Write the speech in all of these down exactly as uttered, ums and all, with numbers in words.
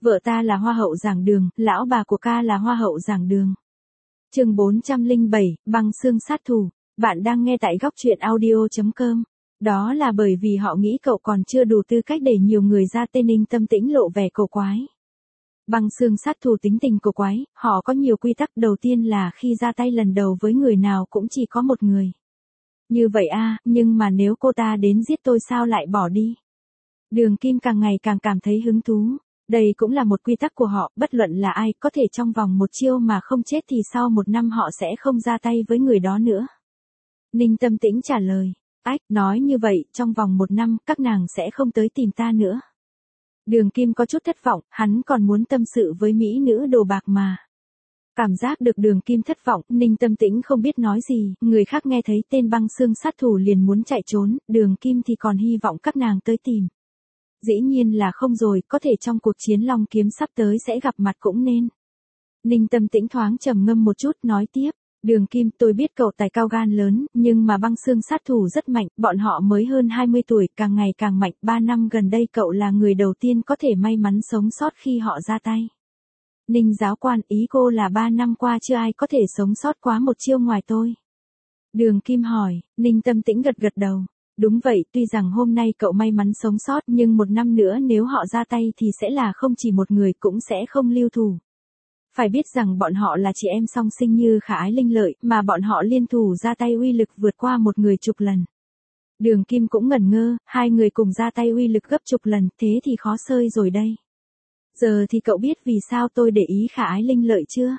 Vợ ta là hoa hậu giảng đường, lão bà của ca là hoa hậu giảng đường. Chương bốn trăm lẻ bảy, băng xương sát thủ. Bạn đang nghe tại góc truyện audio chấm com. Đó là bởi vì họ nghĩ cậu còn chưa đủ tư cách để nhiều người ra tên Ninh Tâm Tĩnh lộ vẻ cổ quái. Băng xương sát thủ tính tình cổ quái, họ có nhiều quy tắc. Đầu tiên là khi ra tay lần đầu với người nào cũng chỉ có một người. Như vậy a, nhưng mà nếu cô ta đến giết tôi sao lại bỏ đi? Đường Kim càng ngày càng cảm thấy hứng thú. Đây cũng là một quy tắc của họ, bất luận là ai, có thể trong vòng một chiêu mà không chết thì sau một năm họ sẽ không ra tay với người đó nữa. Ninh Tâm Tĩnh trả lời, ách, nói như vậy, trong vòng một năm, các nàng sẽ không tới tìm ta nữa. Đường Kim có chút thất vọng, hắn còn muốn tâm sự với mỹ nữ đồ bạc mà. Cảm giác được Đường Kim thất vọng, Ninh Tâm Tĩnh không biết nói gì, người khác nghe thấy tên băng xương sát thủ liền muốn chạy trốn, Đường Kim thì còn hy vọng các nàng tới tìm. Dĩ nhiên là không rồi, có thể trong cuộc chiến long kiếm sắp tới sẽ gặp mặt cũng nên. Ninh Tâm Tĩnh thoáng trầm ngâm một chút nói tiếp, Đường Kim, tôi biết cậu tài cao gan lớn, nhưng mà băng xương sát thủ rất mạnh, bọn họ mới hơn hai mươi tuổi, càng ngày càng mạnh, ba năm gần đây cậu là người đầu tiên có thể may mắn sống sót khi họ ra tay. Ninh giáo quan, ý cô là ba năm qua chưa ai có thể sống sót quá một chiêu ngoài tôi. Đường Kim hỏi, Ninh Tâm Tĩnh gật gật đầu. Đúng vậy, tuy rằng hôm nay cậu may mắn sống sót nhưng một năm nữa nếu họ ra tay thì sẽ là không chỉ một người cũng sẽ không lưu thủ. Phải biết rằng bọn họ là chị em song sinh như Khả Ái Linh Lợi mà bọn họ liên thủ ra tay uy lực vượt qua một người chục lần. Đường Kim cũng ngẩn ngơ, hai người cùng ra tay uy lực gấp chục lần, thế thì khó xơi rồi đây. Giờ thì cậu biết vì sao tôi để ý Khả Ái Linh Lợi chưa?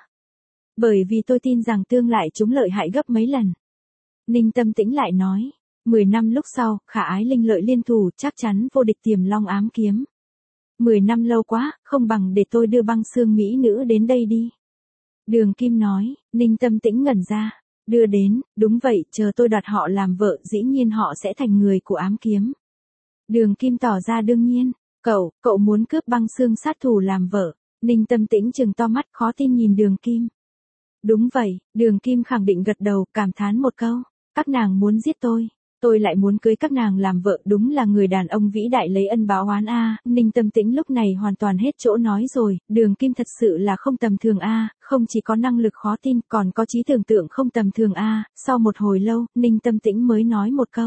Bởi vì tôi tin rằng tương lai chúng lợi hại gấp mấy lần. Ninh Tâm Tĩnh lại nói. Mười năm lúc sau, Khả Ái Linh Lợi liên thủ chắc chắn vô địch Tiềm Long ám kiếm. Mười năm lâu quá, không bằng để tôi đưa băng xương mỹ nữ đến đây đi. Đường Kim nói, Ninh Tâm Tĩnh ngẩn ra. Đưa đến, đúng vậy, chờ tôi đoạt họ làm vợ, dĩ nhiên họ sẽ thành người của ám kiếm. Đường Kim tỏ ra đương nhiên, cậu, cậu muốn cướp băng xương sát thủ làm vợ. Ninh Tâm Tĩnh trừng to mắt khó tin nhìn Đường Kim. Đúng vậy, Đường Kim khẳng định gật đầu, cảm thán một câu, các nàng muốn giết tôi. Tôi lại muốn cưới các nàng làm vợ, đúng là người đàn ông vĩ đại lấy ân báo oán a. Ninh Tâm Tĩnh lúc này hoàn toàn hết chỗ nói rồi, Đường Kim thật sự là không tầm thường a, không chỉ có năng lực khó tin, còn có trí tưởng tượng không tầm thường a. Sau một hồi lâu, Ninh Tâm Tĩnh mới nói một câu.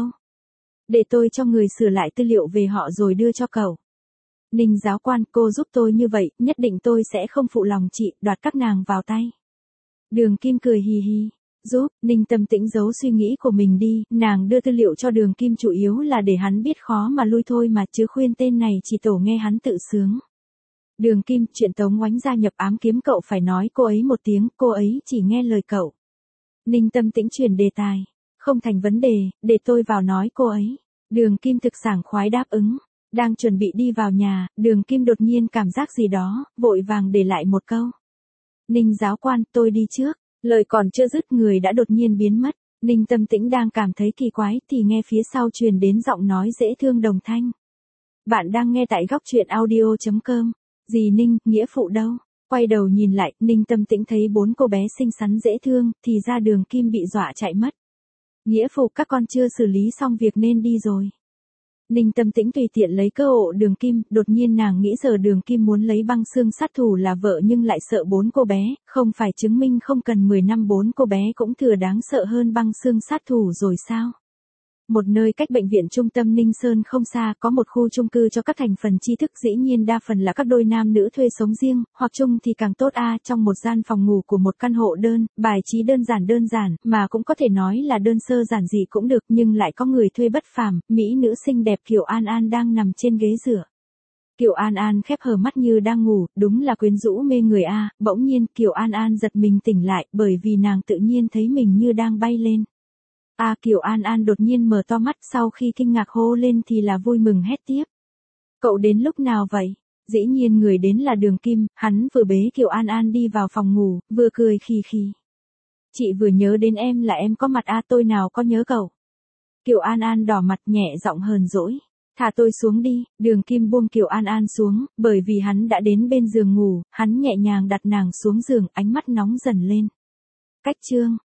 Để tôi cho người sửa lại tư liệu về họ rồi đưa cho cậu. Ninh giáo quan, cô giúp tôi như vậy, nhất định tôi sẽ không phụ lòng chị, đoạt các nàng vào tay. Đường Kim cười hì hì. Giúp, Ninh Tâm Tĩnh giấu suy nghĩ của mình đi, nàng đưa tư liệu cho Đường Kim chủ yếu là để hắn biết khó mà lui thôi mà chứ khuyên tên này chỉ tổ nghe hắn tự sướng. Đường Kim, chuyện Tống Oánh gia nhập ám kiếm cậu phải nói cô ấy một tiếng, cô ấy chỉ nghe lời cậu. Ninh Tâm Tĩnh chuyển đề tài, không thành vấn đề, để tôi vào nói cô ấy. Đường Kim thực sảng khoái đáp ứng, đang chuẩn bị đi vào nhà, Đường Kim đột nhiên cảm giác gì đó, vội vàng để lại một câu. Ninh giáo quan, tôi đi trước. Lời còn chưa dứt người đã đột nhiên biến mất, Ninh Tâm Tĩnh đang cảm thấy kỳ quái thì nghe phía sau truyền đến giọng nói dễ thương đồng thanh. Bạn đang nghe tại góc truyện audio chấm com, dì Ninh, nghĩa phụ đâu? Quay đầu nhìn lại, Ninh Tâm Tĩnh thấy bốn cô bé xinh xắn dễ thương, thì ra Đường Kim bị dọa chạy mất. Nghĩa phụ, các con chưa xử lý xong việc nên đi rồi. Ninh Tâm Tĩnh tùy tiện lấy cơ ổ Đường Kim, đột nhiên nàng nghĩ giờ Đường Kim muốn lấy băng xương sát thủ là vợ nhưng lại sợ bốn cô bé, không phải chứng minh không cần mười năm bốn cô bé cũng thừa đáng sợ hơn băng xương sát thủ rồi sao? Một nơi cách bệnh viện trung tâm Ninh Sơn không xa có một khu chung cư cho các thành phần tri thức, dĩ nhiên đa phần là các đôi nam nữ thuê sống riêng, hoặc chung thì càng tốt a. Trong một gian phòng ngủ của một căn hộ đơn, bài trí đơn giản đơn giản, mà cũng có thể nói là đơn sơ giản dị cũng được, nhưng lại có người thuê bất phàm, mỹ nữ xinh đẹp Kiều An An đang nằm trên ghế rửa. Kiều An An khép hờ mắt như đang ngủ, đúng là quyến rũ mê người a. Bỗng nhiên Kiều An An giật mình tỉnh lại, bởi vì nàng tự nhiên thấy mình như đang bay lên. A à, Kiều An An đột nhiên mở to mắt, sau khi kinh ngạc hô lên thì là vui mừng hét tiếp. Cậu đến lúc nào vậy? Dĩ nhiên người đến là Đường Kim, hắn vừa bế Kiều An An đi vào phòng ngủ, vừa cười khì khì. Chị vừa nhớ đến em là em có mặt a, à, tôi nào có nhớ cậu. Kiều An An đỏ mặt nhẹ giọng hờn dỗi. Thả tôi xuống đi. Đường Kim buông Kiều An An xuống, bởi vì hắn đã đến bên giường ngủ, hắn nhẹ nhàng đặt nàng xuống giường, ánh mắt nóng dần lên. Cách chương